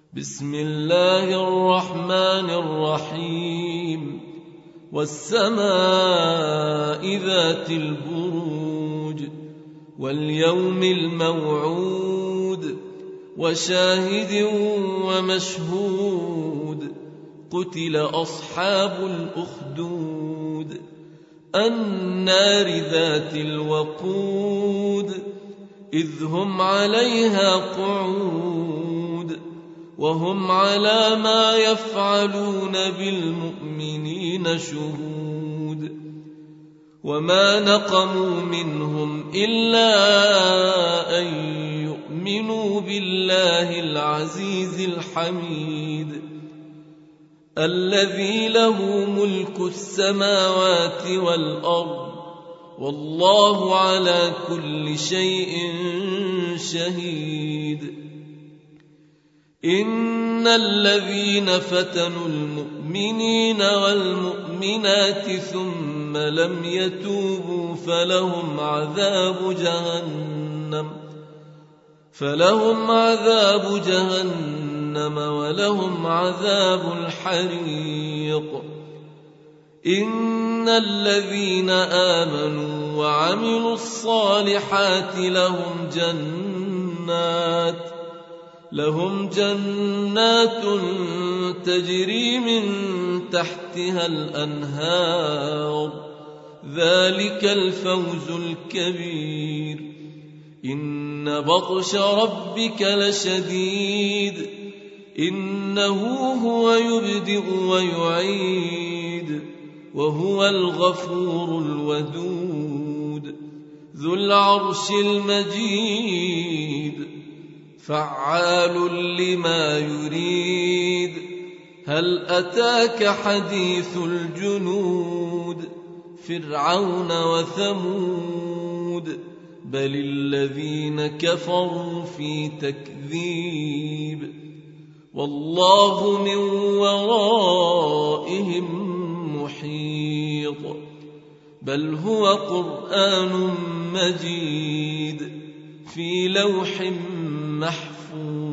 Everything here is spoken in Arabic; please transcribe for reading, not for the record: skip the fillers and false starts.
بسم الله الرحمن الرحيم. والسماء ذات البروج واليوم الموعود وشاهد ومشهود. قتل أصحاب الأخدود النار ذات الوقود إذ هم عليها قعود وهم على ما يفعلون بالمؤمنين شهود. وما نقموا منهم إلا أن يؤمنوا بالله العزيز الحميد الذي له ملك السماوات والأرض والله على كل شيء شهيد. إن الذين فتنوا المؤمنين والمؤمنات ثم لم يتوبوا فلهم عذاب جهنم ولهم عذاب الحريق. إن الذين آمنوا وعملوا الصالحات لهم جنات تجري من تحتها الأنهار ذلك الفوز الكبير. إن بطش ربك لشديد إنه هو يبدئ ويعيد وهو الغفور الودود ذو العرش المجيد فعال لما يريد. هل أتاك حديث الجنود فرعون وثمود بل الذين كفروا في تكذيب والله من ورائهم محيط. بل هو قرآن مجيد في لوح محفوظ.